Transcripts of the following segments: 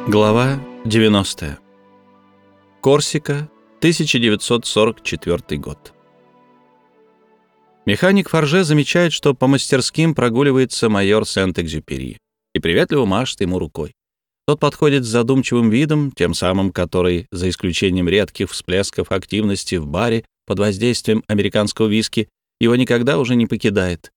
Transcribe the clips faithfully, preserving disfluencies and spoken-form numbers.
Глава девяностая. Корсика, тысяча девятьсот сорок четвёртый год. Механик Форже замечает, что по мастерским прогуливается майор Сент-Экзюпери и приветливо машет ему рукой. Тот подходит с задумчивым видом, тем самым, который, за исключением редких всплесков активности в баре под воздействием американского виски, его никогда уже не покидает.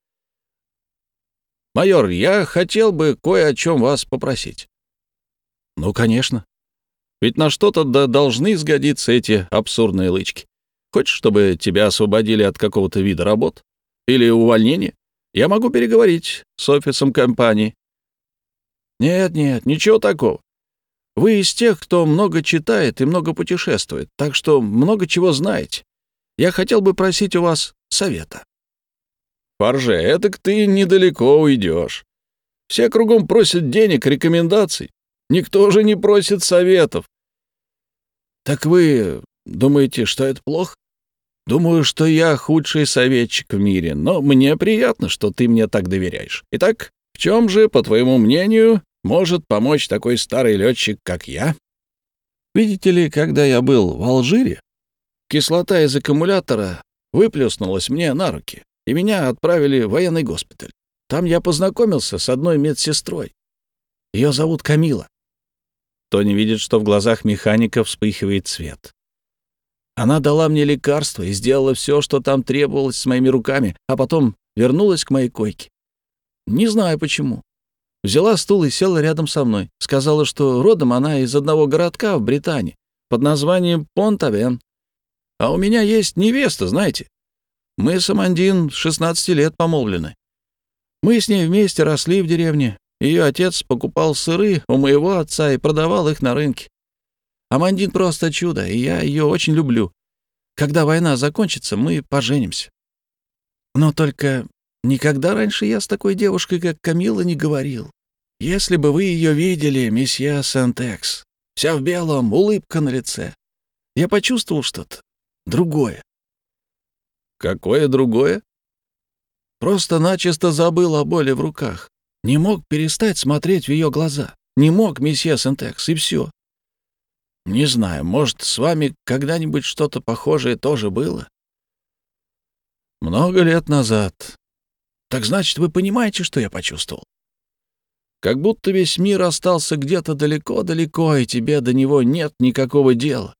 «Майор, я хотел бы кое о чем вас попросить». «Ну, конечно. Ведь на что-то да должны сгодиться эти абсурдные лычки. Хочешь, чтобы тебя освободили от какого-то вида работ? Или увольнения? Я могу переговорить с офисом компании». «Нет-нет, ничего такого. Вы из тех, кто много читает и много путешествует, так что много чего знаете. Я хотел бы просить у вас совета». «Форже, этак ты недалеко уйдешь. Все кругом просят денег, рекомендаций. Никто же не просит советов». «Так вы думаете, что это плохо?» «Думаю, что я худший советчик в мире, но мне приятно, что ты мне так доверяешь. Итак, в чем же, по твоему мнению, может помочь такой старый летчик, как я?» «Видите ли, когда я был в Алжире, кислота из аккумулятора выплеснулась мне на руки, и меня отправили в военный госпиталь. Там я познакомился с одной медсестрой. Ее зовут Камила». Тони видит, что в глазах механика вспыхивает свет. «Она дала мне лекарство и сделала все, что там требовалось с моими руками, а потом вернулась к моей койке. Не знаю почему. Взяла стул и села рядом со мной. Сказала, что родом она из одного городка в Британии под названием Понт-Авен. А у меня есть невеста, знаете. Мы с Амандин с шестнадцати лет помолвлены. Мы с ней вместе росли в деревне. Ее отец покупал сыры у моего отца и продавал их на рынке. Амандин просто чудо, и я ее очень люблю. Когда война закончится, мы поженимся. Но только никогда раньше я с такой девушкой, как Камила, не говорил. Если бы вы ее видели, месье Сент-Экс, вся в белом, улыбка на лице. Я почувствовал что-то другое». «Какое другое?» «Просто начисто забыл о боли в руках. Не мог перестать смотреть в ее глаза. Не мог, месье Сент-Экс, и все. Не знаю, может, с вами когда-нибудь что-то похожее тоже было?» «Много лет назад». «Так значит, вы понимаете, что я почувствовал? Как будто весь мир остался где-то далеко-далеко, и тебе до него нет никакого дела».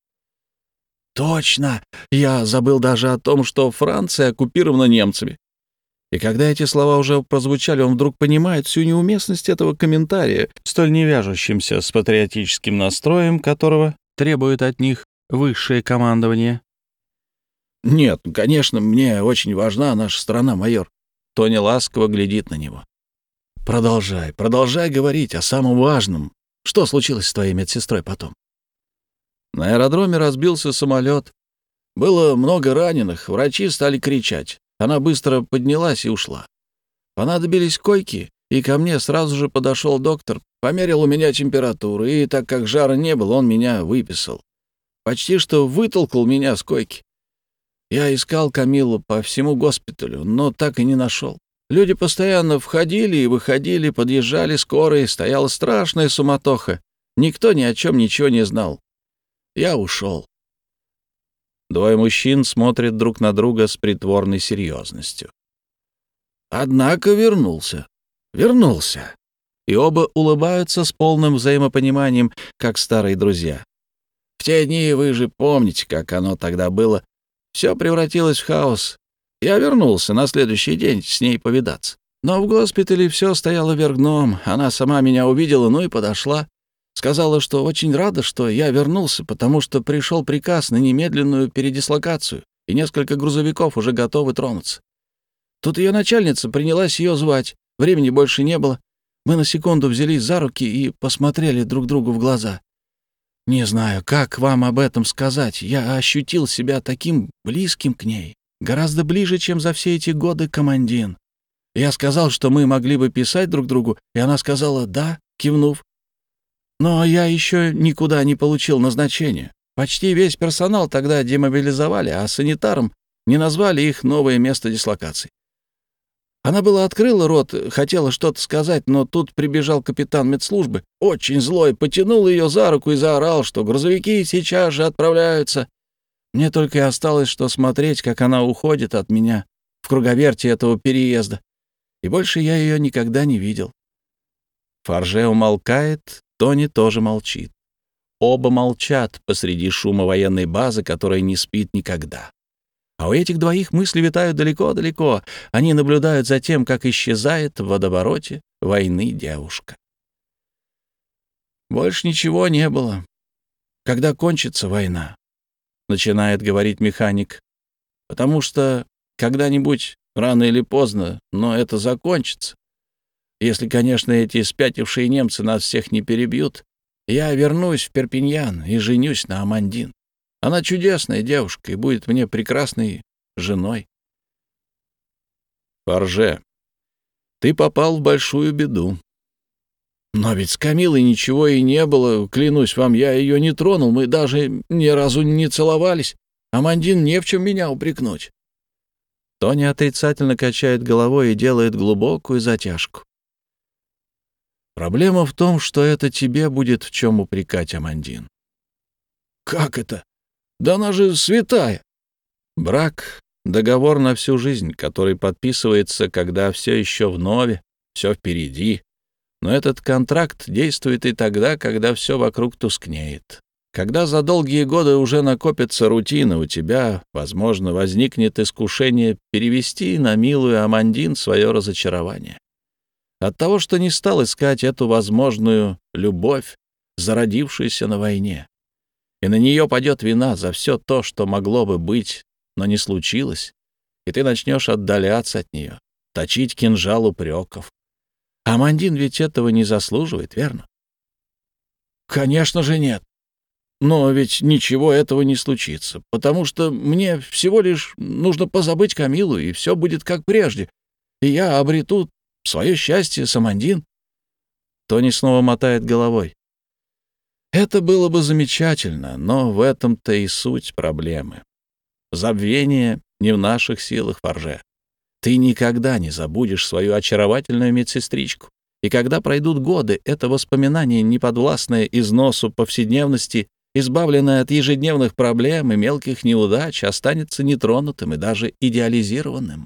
«Точно! Я забыл даже о том, что Франция оккупирована немцами». И когда эти слова уже прозвучали, он вдруг понимает всю неуместность этого комментария, столь не вяжущимся с патриотическим настроем, которого требует от них высшее командование. «Нет, конечно, мне очень важна наша страна, майор». Тони ласково глядит на него. «Продолжай, продолжай говорить о самом важном. Что случилось с твоей медсестрой потом?» «На аэродроме разбился самолет. Было много раненых, врачи стали кричать. Она быстро поднялась и ушла. Понадобились койки, и ко мне сразу же подошел доктор, померил у меня температуру, и так как жара не было, он меня выписал. Почти что вытолкал меня с койки. Я искал Камилу по всему госпиталю, но так и не нашел. Люди постоянно входили и выходили, подъезжали скорые, стояла страшная суматоха. Никто ни о чем ничего не знал. Я ушел». Двое мужчин смотрят друг на друга с притворной серьезностью. «Однако вернулся. Вернулся». И оба улыбаются с полным взаимопониманием, как старые друзья. «В те дни вы же помните, как оно тогда было. Все превратилось в хаос. Я вернулся на следующий день с ней повидаться. Но в госпитале все стояло вверх дном. Она сама меня увидела, ну и подошла. Сказала, что очень рада, что я вернулся, потому что пришел приказ на немедленную передислокацию, и несколько грузовиков уже готовы тронуться. Тут ее начальница принялась ее звать. Времени больше не было. Мы на секунду взялись за руки и посмотрели друг другу в глаза. Не знаю, как вам об этом сказать. Я ощутил себя таким близким к ней. Гораздо ближе, чем за все эти годы командин. Я сказал, что мы могли бы писать друг другу, и она сказала «да», кивнув. Но я еще никуда не получил назначения. Почти весь персонал тогда демобилизовали, а санитарам не назвали их новое место дислокации. Она была открыла рот, хотела что-то сказать, но тут прибежал капитан медслужбы, очень злой, потянул ее за руку и заорал, что грузовики сейчас же отправляются. Мне только и осталось, что смотреть, как она уходит от меня в круговерти этого переезда. И больше я ее никогда не видел. Форже умолкает, Тони тоже молчит. Оба молчат посреди шума военной базы, которая не спит никогда. А у этих двоих мысли витают далеко-далеко. Они наблюдают за тем, как исчезает в водовороте войны девушка. Больше ничего не было. Когда кончится война, начинает говорить механик, потому что когда-нибудь, рано или поздно, но это закончится. Если, конечно, эти спятившие немцы нас всех не перебьют, я вернусь в Перпиньян и женюсь на Амандин. Она чудесная девушка и будет мне прекрасной женой. Форже, ты попал в большую беду. Но ведь с Камилой ничего и не было, клянусь вам, я ее не тронул, мы даже ни разу не целовались. Амандин не в чем меня упрекнуть. Тони отрицательно качает головой и делает глубокую затяжку. Проблема в том, что это тебе будет в чем упрекать, Амандин. Как это? Да она же святая. Брак — договор на всю жизнь, который подписывается, когда все еще вновь, все впереди. Но этот контракт действует и тогда, когда все вокруг тускнеет. Когда за долгие годы уже накопится рутина, у тебя, возможно, возникнет искушение перевести на милую Амандин свое разочарование. От того, что не стал искать эту возможную любовь, зародившуюся на войне. И на нее падет вина за все то, что могло бы быть, но не случилось, и ты начнешь отдаляться от нее, точить кинжал упреков. Амандин ведь этого не заслуживает, верно? Конечно же нет. Но ведь ничего этого не случится, потому что мне всего лишь нужно позабыть Камилу, и все будет как прежде, и я обрету свое счастье с Амандин. Тони снова мотает головой. Это было бы замечательно, но в этом-то и суть проблемы. Забвение не в наших силах, Форже. Ты никогда не забудешь свою очаровательную медсестричку. И когда пройдут годы, это воспоминание, неподвластное износу повседневности, избавленное от ежедневных проблем и мелких неудач, останется нетронутым и даже идеализированным.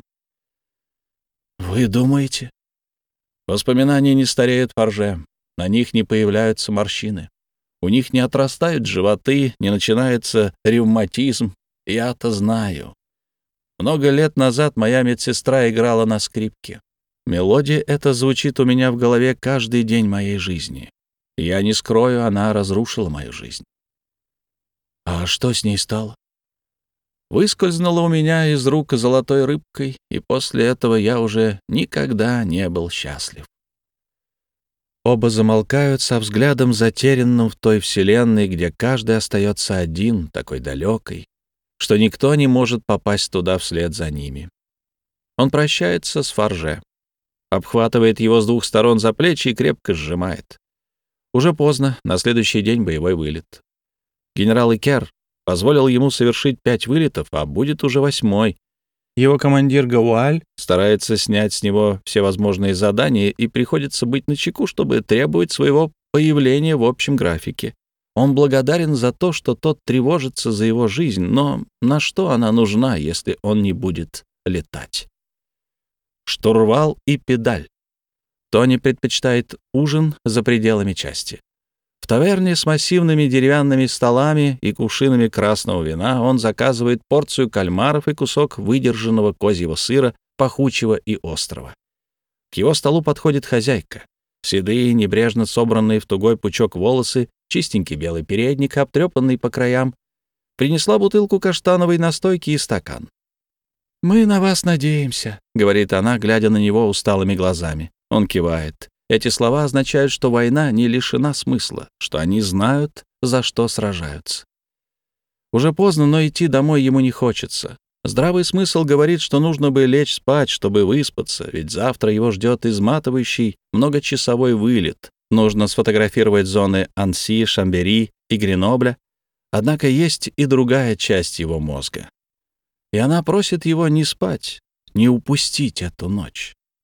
Вы думаете? Воспоминания не стареют, Форже. На них не появляются морщины. У них не отрастают животы, не начинается ревматизм. Я-то знаю. Много лет назад моя медсестра играла на скрипке. Мелодия эта звучит у меня в голове каждый день моей жизни. Я не скрою, она разрушила мою жизнь. А что с ней стало? Выскользнула у меня из рук золотой рыбкой, и после этого я уже никогда не был счастлив. Оба замолкают со взглядом, затерянным в той вселенной, где каждый остается один, такой далекой, что никто не может попасть туда вслед за ними. Он прощается с Форже, обхватывает его с двух сторон за плечи и крепко сжимает. Уже поздно, на следующий день боевой вылет. Генерал Икер позволил ему совершить пять вылетов, а будет уже восьмой. Его командир Гауаль старается снять с него все возможные задания и приходится быть начеку, чтобы требовать своего появления в общем графике. Он благодарен за то, что тот тревожится за его жизнь, но на что она нужна, если он не будет летать? Штурвал и педаль. Тони предпочитает ужин за пределами части. В таверне с массивными деревянными столами и кувшинами красного вина он заказывает порцию кальмаров и кусок выдержанного козьего сыра, пахучего и острого. К его столу подходит хозяйка. Седые, небрежно собранные в тугой пучок волосы, чистенький белый передник, обтрепанный по краям. Принесла бутылку каштановой настойки и стакан. «Мы на вас надеемся», — говорит она, глядя на него усталыми глазами. Он кивает. Эти слова означают, что война не лишена смысла, что они знают, за что сражаются. Уже поздно, но идти домой ему не хочется. Здравый смысл говорит, что нужно бы лечь спать, чтобы выспаться, ведь завтра его ждет изматывающий многочасовой вылет. Нужно сфотографировать зоны Анси, Шамбери и Гренобля. Однако есть и другая часть его мозга. И она просит его не спать, не упустить эту ночь.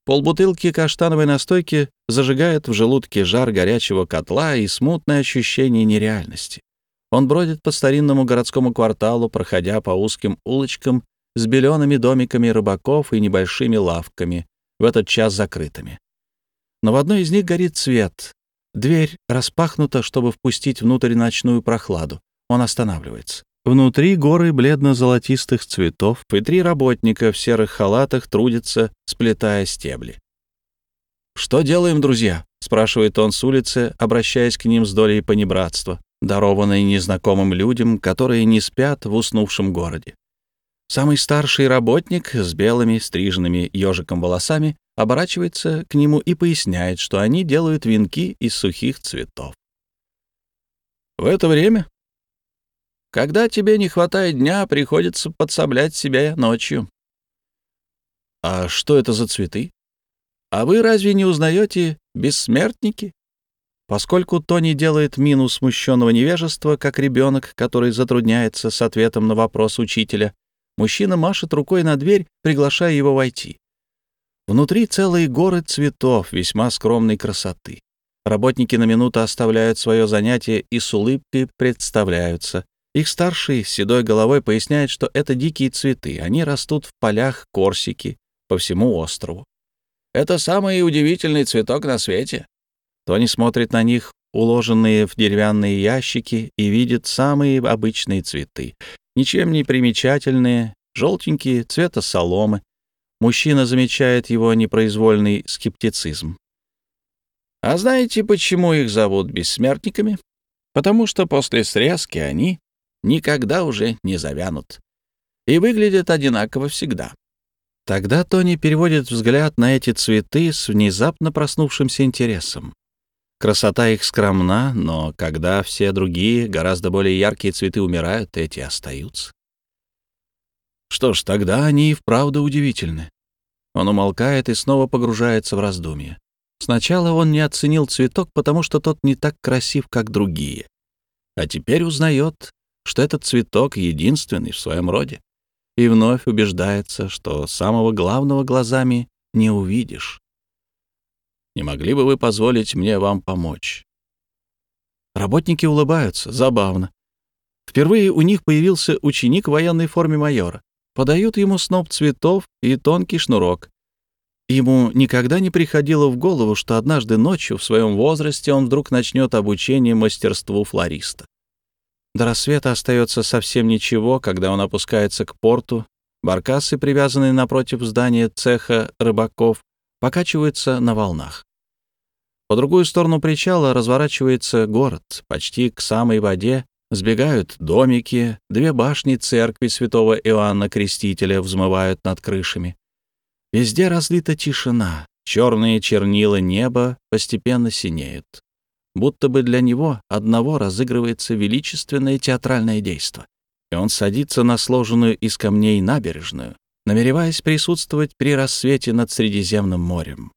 Полбутылки каштановой настойки зажигает в желудке жар горячего котла и смутное ощущение нереальности. Он бродит по старинному городскому кварталу, проходя по узким улочкам с белеными домиками рыбаков и небольшими лавками, в этот час закрытыми. Но в одной из них горит свет. Дверь распахнута, чтобы впустить внутрь ночную прохладу. Он останавливается. Внутри горы бледно-золотистых цветов, и три работника в серых халатах трудятся, сплетая стебли. «Что делаем, друзья?» — спрашивает он с улицы, обращаясь к ним с долей понебратства, дарованной незнакомым людям, которые не спят в уснувшем городе. Самый старший работник с белыми стриженными ежиком волосами оборачивается к нему и поясняет, что они делают венки из сухих цветов. В это время, когда тебе не хватает дня, приходится подсоблять себя ночью. А что это за цветы? А вы разве не узнаете бессмертники? Поскольку Тони делает мину смущенного невежества, как ребенок, который затрудняется с ответом на вопрос учителя, мужчина машет рукой на дверь, приглашая его войти. Внутри целые горы цветов весьма скромной красоты. Работники на минуту оставляют свое занятие и с улыбкой представляются. Их старший с седой головой поясняет, что это дикие цветы. Они растут в полях Корсики по всему острову. Это самый удивительный цветок на свете. Тони смотрит на них, уложенные в деревянные ящики, и видит самые обычные цветы, ничем не примечательные, желтенькие, цвета соломы. Мужчина замечает его непроизвольный скептицизм. А знаете, почему их зовут бессмертниками? Потому что после срезки они никогда уже не завянут и выглядят одинаково всегда. Тогда Тони переводит взгляд на эти цветы с внезапно проснувшимся интересом. Красота их скромна, но когда все другие, гораздо более яркие цветы умирают, эти остаются. Что ж, тогда они и вправду удивительны. Он умолкает и снова погружается в раздумья. Сначала он не оценил цветок, потому что тот не так красив, как другие. А теперь узнает, что этот цветок единственный в своем роде, и вновь убеждается, что самого главного глазами не увидишь. Не могли бы вы позволить мне вам помочь? Работники улыбаются. Забавно. Впервые у них появился ученик в военной форме майора. Подают ему сноп цветов и тонкий шнурок. Ему никогда не приходило в голову, что однажды ночью в своем возрасте он вдруг начнет обучение мастерству флориста. До рассвета остается совсем ничего, когда он опускается к порту. Баркасы, привязанные напротив здания цеха рыбаков, покачиваются на волнах. По другую сторону причала разворачивается город. Почти к самой воде сбегают домики, две башни церкви святого Иоанна Крестителя взмывают над крышами. Везде разлита тишина, черные чернила неба постепенно синеют. Будто бы для него одного разыгрывается величественное театральное действо. И он садится на сложенную из камней набережную, намереваясь присутствовать при рассвете над Средиземным морем.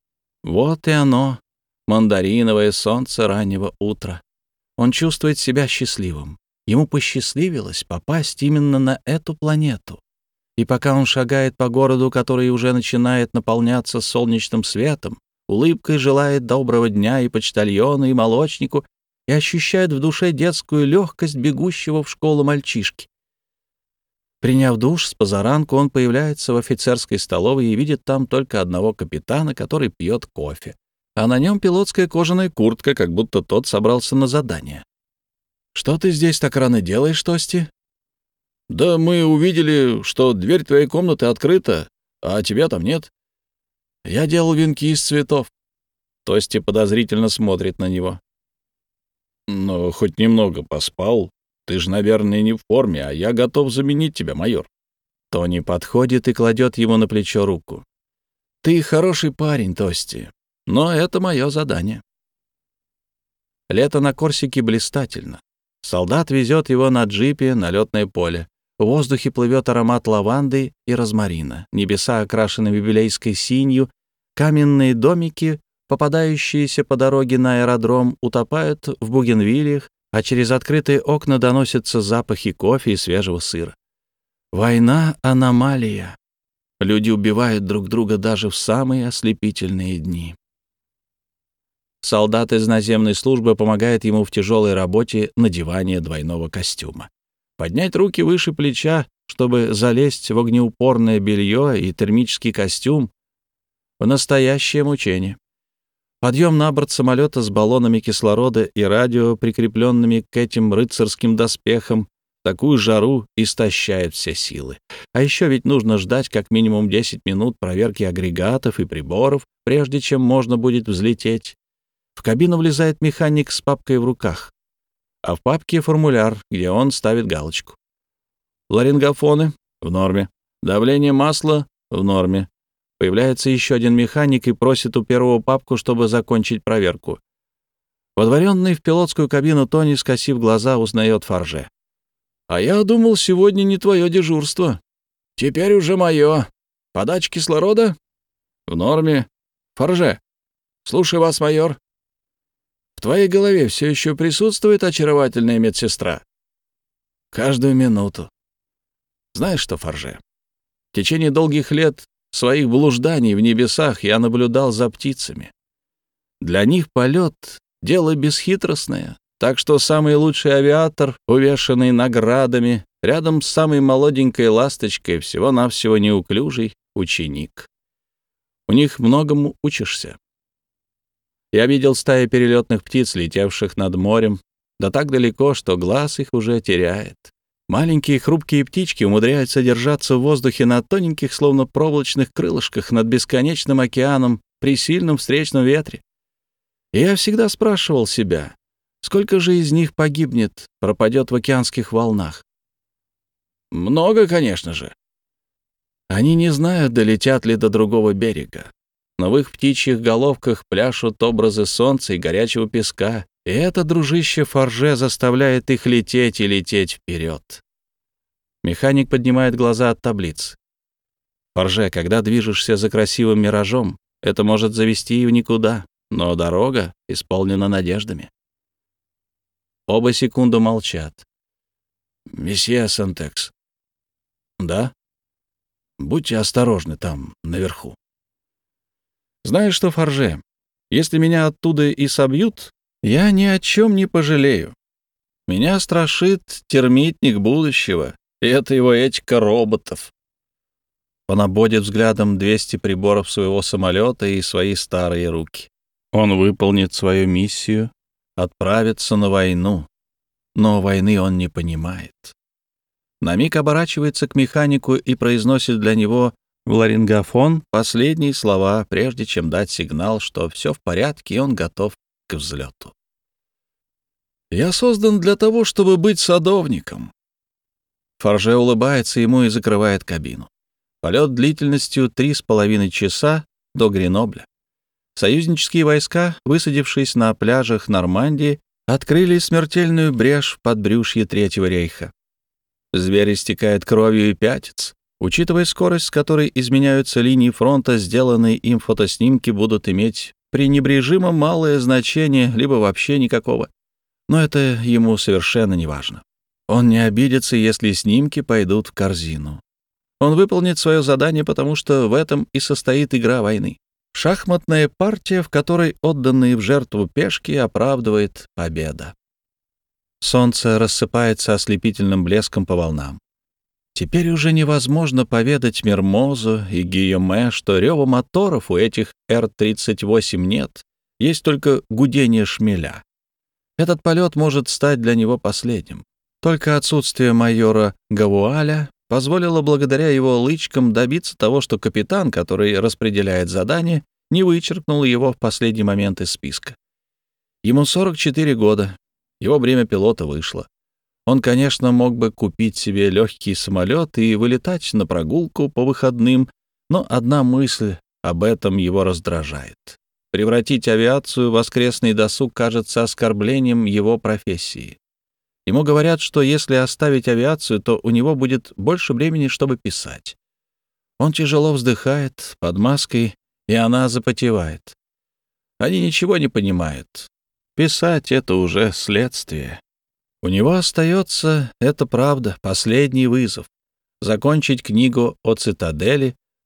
Вот и оно, мандариновое солнце раннего утра. Он чувствует себя счастливым. Ему посчастливилось попасть именно на эту планету. И пока он шагает по городу, который уже начинает наполняться солнечным светом, улыбкой желает доброго дня и почтальону, и молочнику, и ощущает в душе детскую легкость бегущего в школу мальчишки. Приняв душ, с позаранку он появляется в офицерской столовой и видит там только одного капитана, который пьет кофе. А на нем пилотская кожаная куртка, как будто тот собрался на задание. «Что ты здесь так рано делаешь, Тости?» «Да мы увидели, что дверь твоей комнаты открыта, а тебя там нет. Я делал венки из цветов». Тости подозрительно смотрит на него. «Но хоть немного поспал. Ты же, наверное, не в форме, а я готов заменить тебя, майор». Тони подходит и кладет ему на плечо руку. «Ты хороший парень, Тости, но это мое задание». Лето на Корсике блистательно. Солдат везет его на джипе на летное поле. В воздухе плывет аромат лаванды и розмарина. Небеса окрашены библейской синью. Каменные домики, попадающиеся по дороге на аэродром, утопают в бугенвиллиях, а через открытые окна доносятся запахи кофе и свежего сыра. Война — аномалия. Люди убивают друг друга даже в самые ослепительные дни. Солдат из наземной службы помогает ему в тяжелой работе надевания двойного костюма. Поднять руки выше плеча, чтобы залезть в огнеупорное белье и термический костюм — в настоящее мучение. Подъем на борт самолета с баллонами кислорода и радио, прикрепленными к этим рыцарским доспехам, в такую жару истощает все силы. А еще ведь нужно ждать как минимум десять минут проверки агрегатов и приборов, прежде чем можно будет взлететь. В кабину влезает механик с папкой в руках, а в папке формуляр, где он ставит галочку. Ларингофоны — в норме. Давление масла — в норме. Появляется еще один механик и просит у первого папку, чтобы закончить проверку. Водворенный в пилотскую кабину Тони, скосив глаза, узнает Форже. «А я думал, сегодня не твое дежурство. Теперь уже мое. Подача кислорода? В норме. Форже. Слушаю вас, майор. В твоей голове все еще присутствует очаровательная медсестра?» «Каждую минуту. Знаешь что, Форже, в течение долгих лет своих блужданий в небесах я наблюдал за птицами. Для них полет — дело бесхитростное, так что самый лучший авиатор, увешанный наградами, рядом с самой молоденькой ласточкой, всего-навсего неуклюжий ученик. У них многому учишься. Я видел стаи перелетных птиц, летевших над морем, да так далеко, что глаз их уже теряет. Маленькие хрупкие птички умудряются держаться в воздухе на тоненьких, словно проволочных крылышках над бесконечным океаном при сильном встречном ветре. И я всегда спрашивал себя, сколько же из них погибнет, пропадет в океанских волнах? Много, конечно же. Они не знают, долетят ли до другого берега. Но в их птичьих головках пляшут образы солнца и горячего песка, и это, дружище Форже, заставляет их лететь и лететь вперед. Механик поднимает глаза от таблиц. Форже, когда движешься за красивым миражом, это может завести и в никуда, но дорога исполнена надеждами. Оба секунду молчат. «Месье Сантекс». «Да?» «Будьте осторожны там, наверху». «Знаешь что, Форже, если меня оттуда и собьют, я ни о чем не пожалею. Меня страшит термитник будущего, и это его этика роботов». Он обводит взглядом двести приборов своего самолета и свои старые руки. Он выполнит свою миссию, отправится на войну, но войны он не понимает. На миг оборачивается к механику и произносит для него в ларингофон последние слова, прежде чем дать сигнал, что все в порядке, и он готов к взлету. «Я создан для того, чтобы быть садовником». Форже улыбается ему и закрывает кабину. Полет длительностью три с половиной часа до Гренобля. Союзнические войска, высадившись на пляжах Нормандии, открыли смертельную брешь в подбрюшье Третьего рейха. Зверь истекает кровью и пятится. Учитывая скорость, с которой изменяются линии фронта, сделанные им фотоснимки будут иметь пренебрежимо малое значение, либо вообще никакого. Но это ему совершенно не важно. Он не обидится, если снимки пойдут в корзину. Он выполнит свое задание, потому что в этом и состоит игра войны. Шахматная партия, в которой отданные в жертву пешки оправдывает победа. Солнце рассыпается ослепительным блеском по волнам. Теперь уже невозможно поведать Мермозу и Гийоме, что рева моторов у этих Р тридцать восемь нет, есть только гудение шмеля. Этот полет может стать для него последним. Только отсутствие майора Гавуаля позволило благодаря его лычкам добиться того, что капитан, который распределяет задание, не вычеркнул его в последний момент из списка. Ему сорок четыре года, его время пилота вышло. Он, конечно, мог бы купить себе легкий самолет и вылетать на прогулку по выходным, но одна мысль об этом его раздражает. Превратить авиацию в воскресный досуг кажется оскорблением его профессии. Ему говорят, что если оставить авиацию, то у него будет больше времени, чтобы писать. Он тяжело вздыхает под маской, и она запотевает. Они ничего не понимают. Писать — это уже следствие. У него остается, это правда, последний вызов — закончить книгу о цитадели,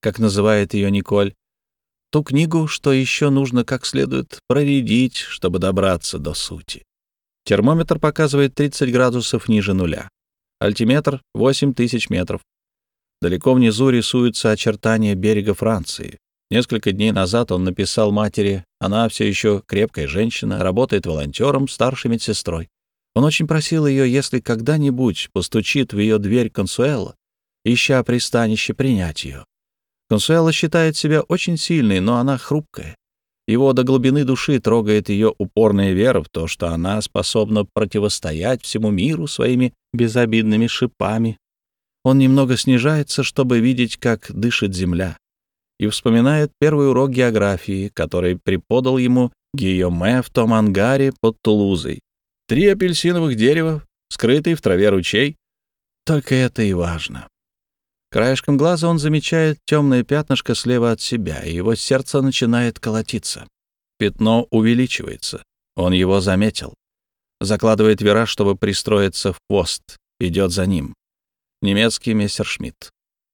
как называет ее Николь, ту книгу, что еще нужно как следует проредить, чтобы добраться до сути. Термометр показывает тридцать градусов ниже нуля. Альтиметр — восемь тысяч метров. Далеко внизу рисуются очертания берега Франции. Несколько дней назад он написал матери, она все еще крепкая женщина, работает волонтером, старшей медсестрой. Он очень просил ее, если когда-нибудь постучит в ее дверь Консуэла, ища пристанище, принять ее. Консуэла считает себя очень сильной, но она хрупкая. Его до глубины души трогает ее упорная вера в то, что она способна противостоять всему миру своими безобидными шипами. Он немного снижается, чтобы видеть, как дышит земля, и вспоминает первый урок географии, который преподал ему Гийоме в том ангаре под Тулузой. Три апельсиновых дерева, скрытый в траве ручей. Только это и важно. Краешком глаза он замечает темное пятнышко слева от себя, и его сердце начинает колотиться. Пятно увеличивается. Он его заметил. Закладывает вираж, чтобы пристроиться в хвост. Идет за ним. Немецкий мессершмитт.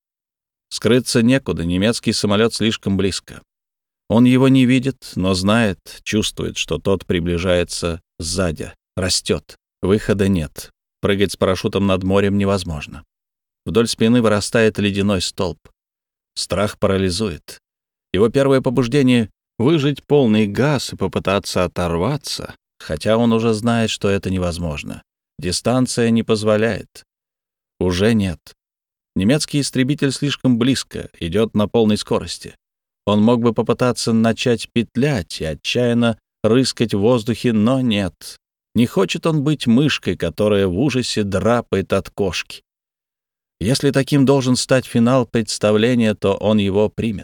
Скрыться некуда, немецкий самолет слишком близко. Он его не видит, но знает, чувствует, что тот приближается сзади, растет. Выхода нет. Прыгать с парашютом над морем невозможно. Вдоль спины вырастает ледяной столб. Страх парализует. Его первое побуждение — выжать полный газ и попытаться оторваться, хотя он уже знает, что это невозможно. Дистанция не позволяет. Уже нет. Немецкий истребитель слишком близко, идет на полной скорости. Он мог бы попытаться начать петлять и отчаянно рыскать в воздухе, но нет. Не хочет он быть мышкой, которая в ужасе драпает от кошки. Если таким должен стать финал представления, то он его примет.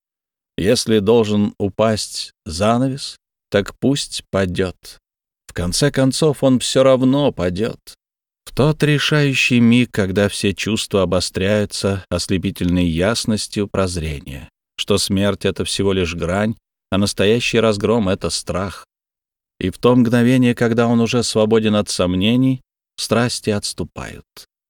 Если должен упасть занавес, так пусть падет. В конце концов, он все равно падет. В тот решающий миг, когда все чувства обостряются ослепительной ясностью прозрения, что смерть — это всего лишь грань, а настоящий разгром — это страх. И в то мгновение, когда он уже свободен от сомнений, страсти отступают.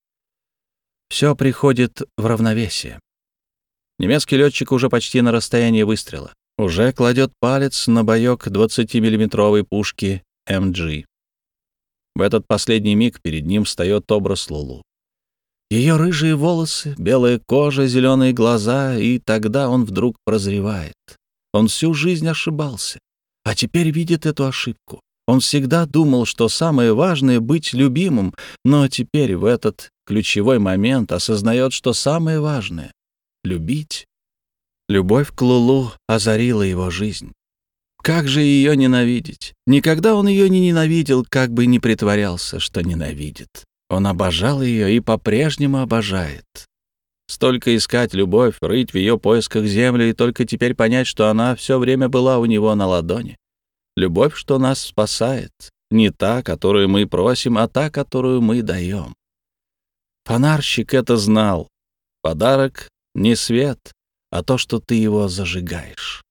Все приходит в равновесие. Немецкий летчик уже почти на расстоянии выстрела. Уже кладет палец на боек двадцатимиллиметровой пушки эм джи. В этот последний миг перед ним встает образ Лулу. Ее рыжие волосы, белая кожа, зеленые глаза, и тогда он вдруг прозревает. Он всю жизнь ошибался, а теперь видит эту ошибку. Он всегда думал, что самое важное — быть любимым, но теперь в этот ключевой момент осознает, что самое важное — любить. Любовь к Лулу озарила его жизнь. Как же ее ненавидеть? Никогда он ее не ненавидел, как бы ни притворялся, что ненавидит. Он обожал ее и по-прежнему обожает. Столько искать любовь, рыть в ее поисках землю и только теперь понять, что она все время была у него на ладони. Любовь, что нас спасает. Не та, которую мы просим, а та, которую мы даем. Фонарщик это знал. Подарок — не свет, а то, что ты его зажигаешь.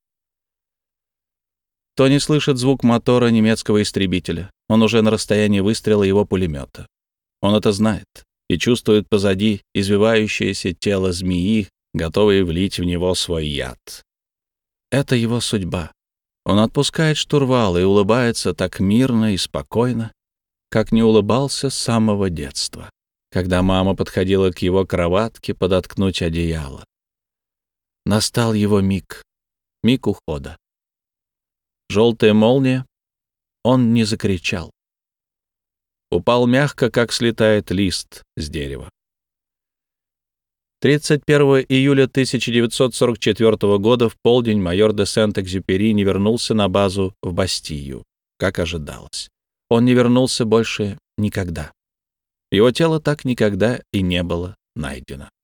Тони слышит звук мотора немецкого истребителя. Он уже на расстоянии выстрела его пулемета. Он это знает и чувствует позади извивающееся тело змеи, готовое влить в него свой яд. Это его судьба. Он отпускает штурвал и улыбается так мирно и спокойно, как не улыбался с самого детства, когда мама подходила к его кроватке подоткнуть одеяло. Настал его миг, миг ухода. Желтая молния, он не закричал. Упал мягко, как слетает лист с дерева. тридцать первого июля тысяча девятьсот сорок четвёртого года в полдень майор де Сент-Экзюпери не вернулся на базу в Бастию, как ожидалось. Он не вернулся больше никогда. Его тело так никогда и не было найдено.